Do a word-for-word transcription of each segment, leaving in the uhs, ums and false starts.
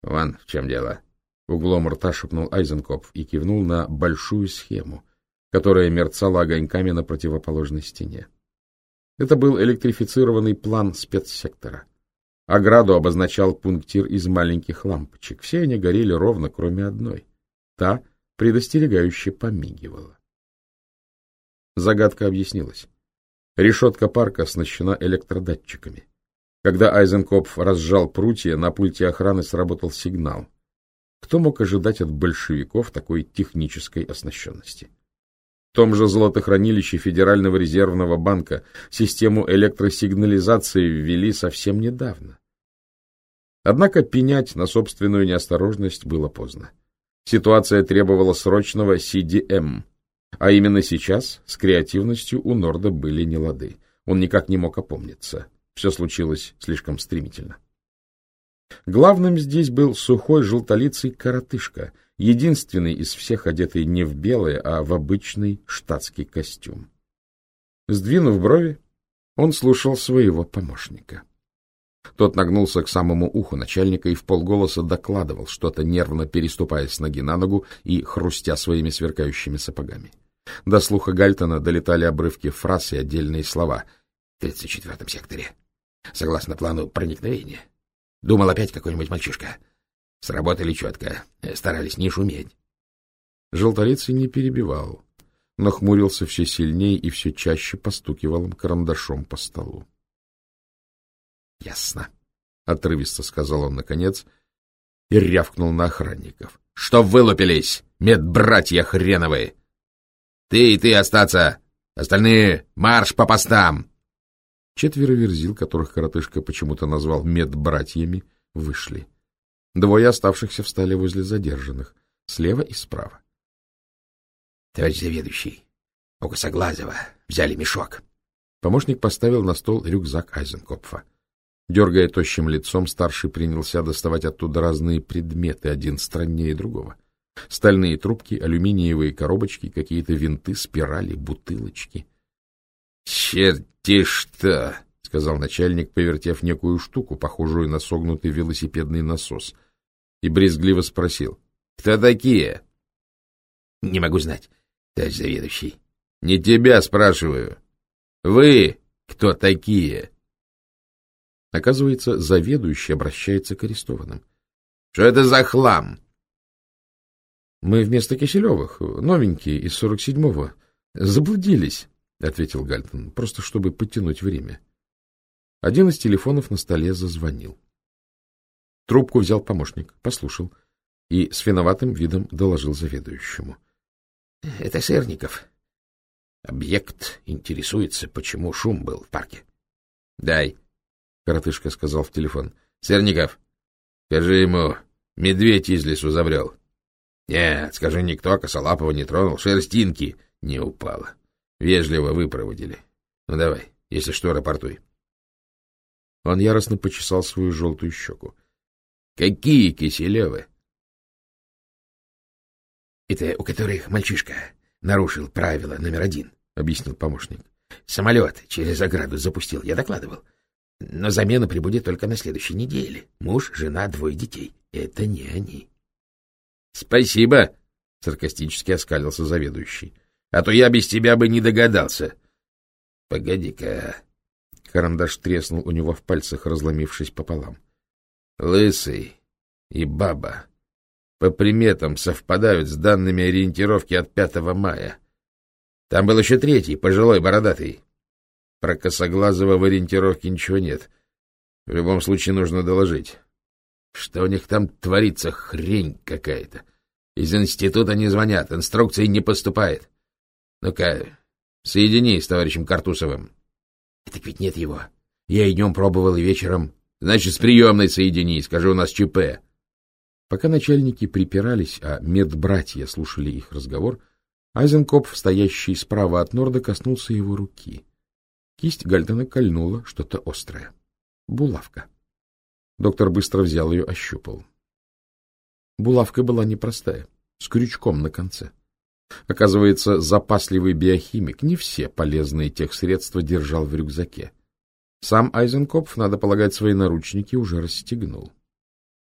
Вон в чем дело. Углом рта шепнул Айзенкопф и кивнул на большую схему, которая мерцала огоньками на противоположной стене. Это был электрифицированный план спецсектора. Ограду обозначал пунктир из маленьких лампочек. Все они горели ровно, кроме одной. Та предостерегающе помигивала. Загадка объяснилась. Решетка парка оснащена электродатчиками. Когда Айзенкопф разжал прутья, на пульте охраны сработал сигнал. Кто мог ожидать от большевиков такой технической оснащенности? В том же золотохранилище Федерального резервного банка систему электросигнализации ввели совсем недавно. Однако пенять на собственную неосторожность было поздно. Ситуация требовала срочного си ди эм, а именно сейчас с креативностью у Норда были нелады. Он никак не мог опомниться. Все случилось слишком стремительно. Главным здесь был сухой желтолицый коротышка, единственный из всех одетый не в белое, а в обычный штатский костюм. Сдвинув брови, он слушал своего помощника. Тот нагнулся к самому уху начальника и вполголоса докладывал, что-то нервно переступая с ноги на ногу и хрустя своими сверкающими сапогами. До слуха Гальтона долетали обрывки фраз и отдельные слова. — В тридцать четвёртом секторе. Согласно плану проникновения. Думал, опять какой-нибудь мальчишка. Сработали четко. Старались не шуметь. Желтолицый не перебивал, но хмурился все сильнее и все чаще постукивал им карандашом по столу. — Ясно, — отрывисто сказал он наконец и рявкнул на охранников. — Что вылупились, медбратья хреновые? Ты и ты остаться! Остальные марш по постам! Четверо верзил, которых коротышка почему-то назвал медбратьями, вышли. Двое оставшихся встали возле задержанных, слева и справа. — Товарищ заведующий, у Косоглазого взяли мешок. Помощник поставил на стол рюкзак Айзенкопфа. Дергая тощим лицом, старший принялся доставать оттуда разные предметы, один страннее другого. Стальные трубки, алюминиевые коробочки, какие-то винты, спирали, бутылочки. — Черти что! — сказал начальник, повертев некую штуку, похожую на согнутый велосипедный насос, и брезгливо спросил. — Кто такие? — Не могу знать, товарищ заведующий. — Не тебя спрашиваю. Вы кто такие? Оказывается, заведующий обращается к арестованным. — Что это за хлам? — Мы вместо Киселевых, новенькие, из сорок седьмого. Заблудились, — ответил Гальтон, просто чтобы подтянуть время. Один из телефонов на столе зазвонил. Трубку взял помощник, послушал и с виноватым видом доложил заведующему. — Это Сырников. Объект интересуется, почему шум был в парке. — Дай. — коротышка сказал в телефон. — Сырников, скажи ему, медведь из лесу забрел. — Нет, скажи, никто Косолапова не тронул, шерстинки не упало. Вежливо выпроводили. Ну, давай, если что, рапортуй. Он яростно почесал свою желтую щеку. — Какие Киселевы? — Это у которых мальчишка нарушил правило номер один, — объяснил помощник. — Самолет через ограду запустил, я докладывал. Но замена прибудет только на следующей неделе. Муж, жена, двое детей. Это не они. — Спасибо, — саркастически оскалился заведующий. — А то я без тебя бы не догадался. — Погоди-ка. Карандаш треснул у него в пальцах, разломившись пополам. — Лысый и баба по приметам совпадают с данными ориентировки от пятого мая. Там был еще третий, пожилой, бородатый. Про Косоглазого в ориентировке ничего нет. В любом случае нужно доложить. Что у них там творится, хрень какая-то. Из института не звонят, инструкций не поступает. Ну-ка, соедини с товарищем Картусовым. Так ведь нет его. Я и днем пробовал, и вечером. Значит, с приемной соедини, скажи, у нас ЧП. Пока начальники припирались, а медбратья слушали их разговор, Айзенкопф, стоящий справа от Норда, коснулся его руки. Кисть Гальтона кольнула что-то острое. Булавка. Доктор быстро взял ее, ощупал. Булавка была непростая, с крючком на конце. Оказывается, запасливый биохимик не все полезные техсредства держал в рюкзаке. Сам Айзенкопф, надо полагать, свои наручники уже расстегнул.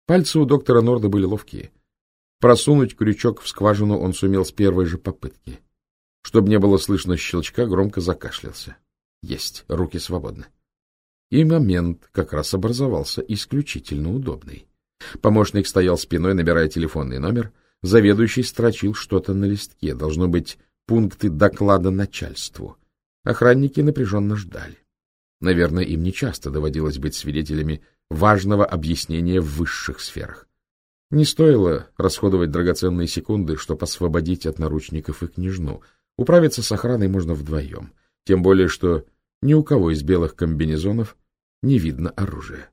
Пальцы у доктора Норда были ловкие. Просунуть крючок в скважину он сумел с первой же попытки. Чтобы не было слышно щелчка, громко закашлялся. Есть, руки свободны. И момент как раз образовался исключительно удобный. Помощник стоял спиной, набирая телефонный номер. Заведующий строчил что-то на листке. Должно быть, пункты доклада начальству. Охранники напряженно ждали. Наверное, им нечасто доводилось быть свидетелями важного объяснения в высших сферах. Не стоило расходовать драгоценные секунды, чтобы освободить от наручников и княжну. Управиться с охраной можно вдвоем. Тем более, что ни у кого из белых комбинезонов не видно оружия.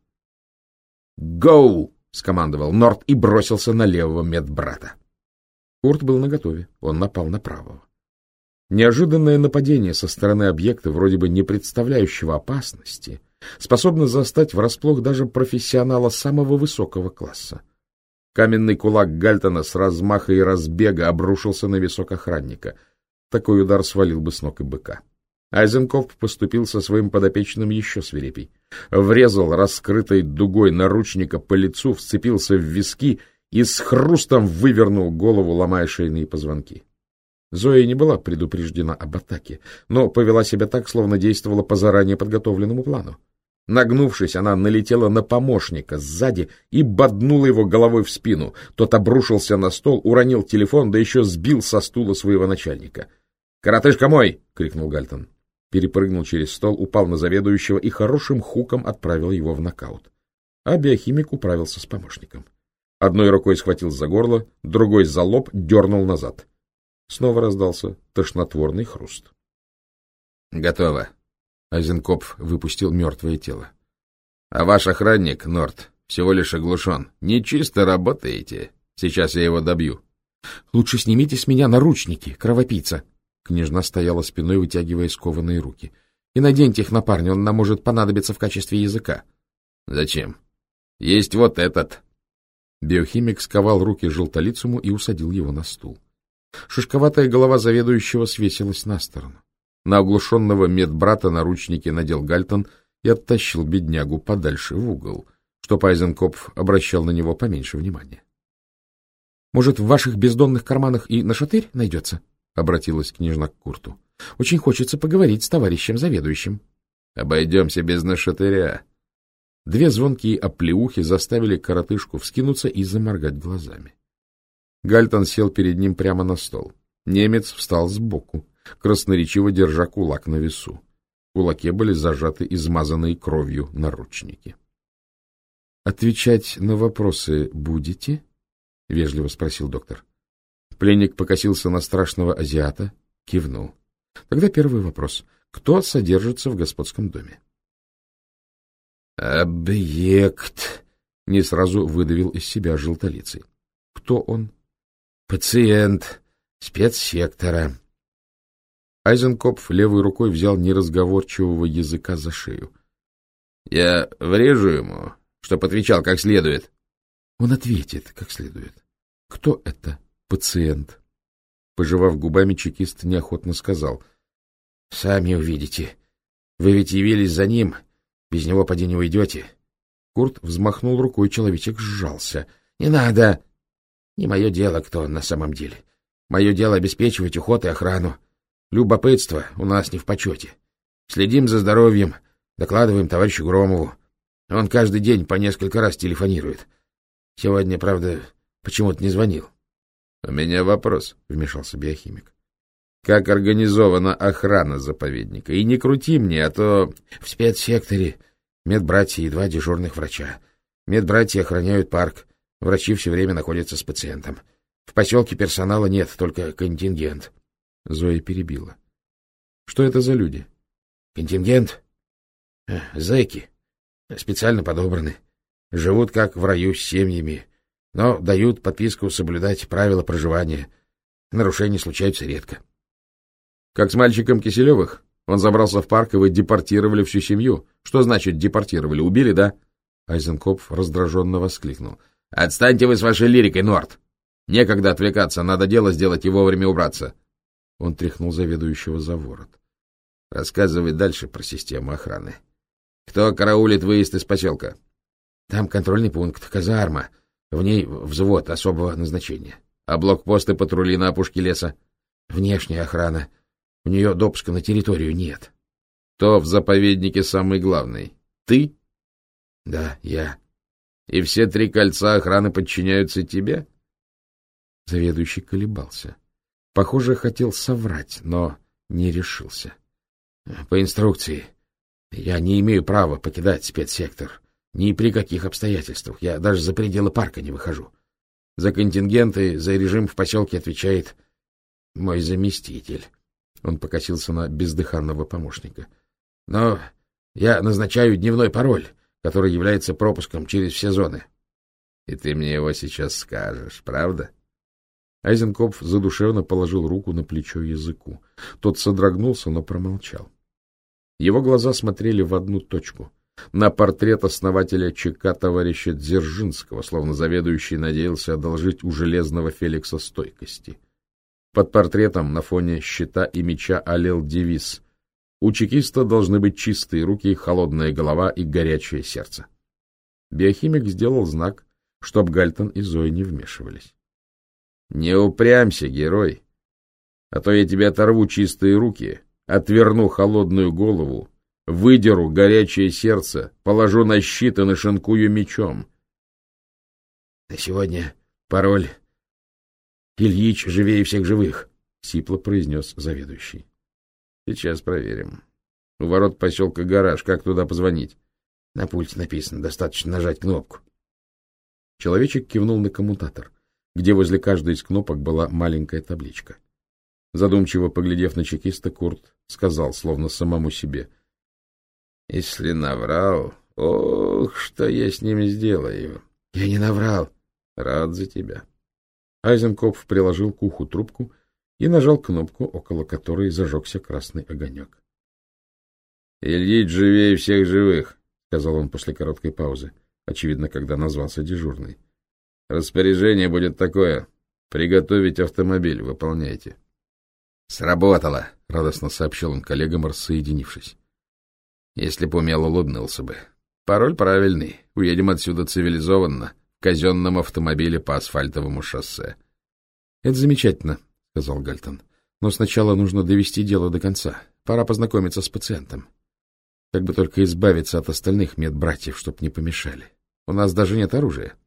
«Гоу!» — скомандовал Норд и бросился на левого медбрата. Курт был наготове, он напал на правого. Неожиданное нападение со стороны объекта, вроде бы не представляющего опасности, способно застать врасплох даже профессионала самого высокого класса. Каменный кулак Гальтона с размаха и разбега обрушился на висок охранника. Такой удар свалил бы с ног и быка. Айзенкопф поступил со своим подопечным еще свирепей. Врезал раскрытой дугой наручника по лицу, вцепился в виски и с хрустом вывернул голову, ломая шейные позвонки. Зоя не была предупреждена об атаке, но повела себя так, словно действовала по заранее подготовленному плану. Нагнувшись, она налетела на помощника сзади и боднула его головой в спину. Тот обрушился на стол, уронил телефон, да еще сбил со стула своего начальника. «Коротышка мой!» — крикнул Гальтон. Перепрыгнул через стол, упал на заведующего и хорошим хуком отправил его в нокаут. А биохимик управился с помощником. Одной рукой схватил за горло, другой за лоб, дернул назад. Снова раздался тошнотворный хруст. «Готово!» Айзенкопф выпустил мертвое тело. — А ваш охранник, Норд, всего лишь оглушен. Нечисто работаете. Сейчас я его добью. — Лучше снимите с меня наручники, кровопийца. Княжна стояла спиной, вытягивая скованные руки. — И наденьте их на парня, он нам может понадобиться в качестве языка. — Зачем? Есть вот этот. Биохимик сковал руки желтолицему и усадил его на стул. Шишковатая голова заведующего свесилась на сторону. На оглушенного медбрата наручники надел Гальтон и оттащил беднягу подальше в угол, чтоб Айзенкопф обращал на него поменьше внимания. — Может, в ваших бездонных карманах и нашатырь найдется? — обратилась княжна к Курту. — Очень хочется поговорить с товарищем заведующим. — Обойдемся без нашатыря. Две звонкие оплеухи заставили коротышку вскинуться и заморгать глазами. Гальтон сел перед ним прямо на стол. Немец встал сбоку, красноречиво держа кулак на весу. В кулаке были зажаты измазанные кровью наручники. — Отвечать на вопросы будете? — вежливо спросил доктор. Пленник покосился на страшного азиата, кивнул. — Тогда первый вопрос. Кто содержится в господском доме? — Объект, — не сразу выдавил из себя желтолицый. — Кто он? — Пациент спецсектора. Айзенкопф левой рукой взял неразговорчивого языка за шею. — Я врежу ему, чтоб отвечал как следует. — Он ответит как следует. — Кто это пациент? Пожевав губами, чекист неохотно сказал. — Сами увидите. Вы ведь явились за ним. Без него поди не уйдете. Курт взмахнул рукой, человечек сжался. — Не надо. Не мое дело, кто он на самом деле. Мое дело обеспечивать уход и охрану. Любопытство у нас не в почете. Следим за здоровьем, докладываем товарищу Громову. Он каждый день по несколько раз телефонирует. Сегодня, правда, почему-то не звонил. — У меня вопрос, — вмешался биохимик. — Как организована охрана заповедника? И не крути мне, а то... — В спецсекторе медбратья и два дежурных врача. Медбратья охраняют парк. Врачи все время находятся с пациентом. В поселке персонала нет, только контингент. Зоя перебила. — Что это за люди? — Контингент? — Зэки. Специально подобраны. Живут как в раю с семьями, но дают подписку соблюдать правила проживания. Нарушения случаются редко. — Как с мальчиком Киселевых? Он забрался в парк, и вы депортировали всю семью. Что значит депортировали? Убили, да? Айзенкопф раздраженно воскликнул. — Отстаньте вы с вашей лирикой, Норд! Некогда отвлекаться, надо дело сделать и вовремя убраться. Он тряхнул заведующего за ворот. — Рассказывай дальше про систему охраны. Кто караулит выезд из поселка? — Там контрольный пункт, казарма. В ней взвод особого назначения. А блокпосты, патрули на опушке леса? Внешняя охрана. У нее допуска на территорию нет. Кто в заповеднике самый главный? Ты? Да, я. И все три кольца охраны подчиняются тебе? Заведующий колебался. Похоже, хотел соврать, но не решился. По инструкции, я не имею права покидать спецсектор. Ни при каких обстоятельствах. Я даже за пределы парка не выхожу. За контингенты, за режим в поселке отвечает мой заместитель. Он покосился на бездыханного помощника. Но я назначаю дневной пароль, который является пропуском через все зоны. И ты мне его сейчас скажешь, правда? Айзенкопф задушевно положил руку на плечо языку. Тот содрогнулся, но промолчал. Его глаза смотрели в одну точку. На портрет основателя ЧК товарища Дзержинского, словно заведующий надеялся одолжить у железного Феликса стойкости. Под портретом на фоне щита и меча олел девиз: «У чекиста должны быть чистые руки, холодная голова и горячее сердце». Биохимик сделал знак, чтоб Гальтон и Зоя не вмешивались. — Не упрямься, герой, а то я тебе оторву чистые руки, отверну холодную голову, выдеру горячее сердце, положу на щит и нашинкую мечом. — На сегодня пароль «Ильич живее всех живых», — сипло произнес заведующий. — Сейчас проверим. У ворот поселка гараж. Как туда позвонить? — На пульте написано. Достаточно нажать кнопку. Человечек кивнул на коммутатор, где возле каждой из кнопок была маленькая табличка. Задумчиво поглядев на чекиста, Курт сказал, словно самому себе: — Если наврал, ох, что я с ним сделаю. — Я не наврал. — Рад за тебя. Айзенкопф приложил к уху трубку и нажал кнопку, около которой зажегся красный огонек. — Ильич живее всех живых, — сказал он после короткой паузы, очевидно, когда назвался дежурный. — Распоряжение будет такое: приготовить автомобиль, выполняйте. — Сработало, — радостно сообщил он коллегам, рассоединившись. — Если б умел, улыбнулся бы. Пароль правильный. Уедем отсюда цивилизованно, в казенном автомобиле по асфальтовому шоссе. — Это замечательно, — сказал Гальтон. — Но сначала нужно довести дело до конца. Пора познакомиться с пациентом. Как бы только избавиться от остальных медбратьев, чтоб не помешали. У нас даже нет оружия.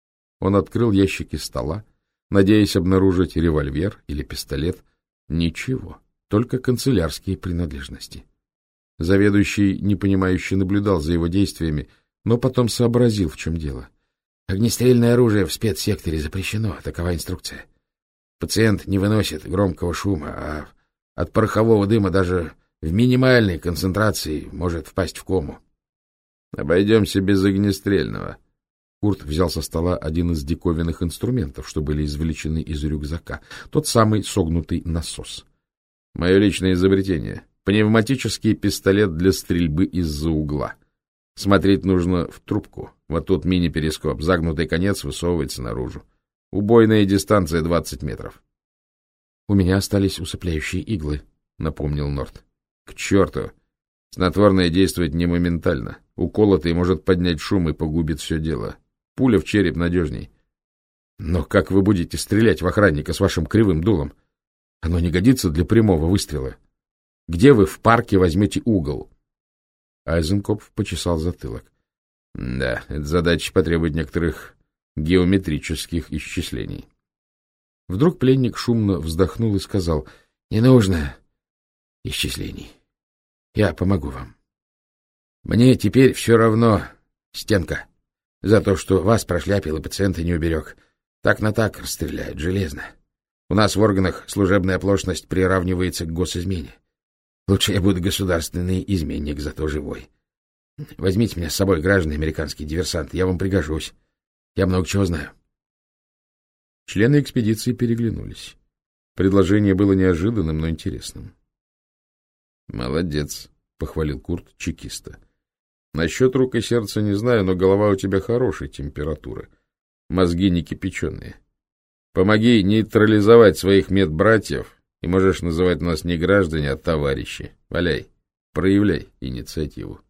Он открыл ящики стола, надеясь обнаружить револьвер или пистолет. Ничего, только канцелярские принадлежности. Заведующий, непонимающе, наблюдал за его действиями, но потом сообразил, в чем дело. Огнестрельное оружие в спецсекторе запрещено, такова инструкция. Пациент не выносит громкого шума, а от порохового дыма даже в минимальной концентрации может впасть в кому. — Обойдемся без огнестрельного. Курт взял со стола один из диковинных инструментов, что были извлечены из рюкзака, тот самый согнутый насос. — Мое личное изобретение. Пневматический пистолет для стрельбы из-за угла. Смотреть нужно в трубку. Вот тут мини-перископ. Загнутый конец высовывается наружу. Убойная дистанция двадцать метров. — У меня остались усыпляющие иглы, — напомнил Норт. — К черту! Снотворное действует не моментально. Уколотый может поднять шум и погубит все дело. Пуля в череп надежней. — Но как вы будете стрелять в охранника с вашим кривым дулом? Оно не годится для прямого выстрела. Где вы в парке возьмете угол? Айзенкопф почесал затылок. — Да, эта задача потребует некоторых геометрических исчислений. Вдруг пленник шумно вздохнул и сказал: — Не нужно исчислений. Я помогу вам. Мне теперь все равно стенка. За то, что вас прошляпил и пациента не уберег. Так на так расстреляют, железно. У нас в органах служебная оплошность приравнивается к госизмене. Лучше я буду государственный изменник, зато живой. Возьмите меня с собой, граждане американские диверсанты, я вам пригожусь. Я много чего знаю. Члены экспедиции переглянулись. Предложение было неожиданным, но интересным. — Молодец, — похвалил Курт чекиста. — Насчет рук и сердца не знаю, но голова у тебя хорошей температуры. Мозги не кипяченые. Помоги нейтрализовать своих медбратьев, и можешь называть нас не граждане, а товарищи. Валяй, проявляй инициативу.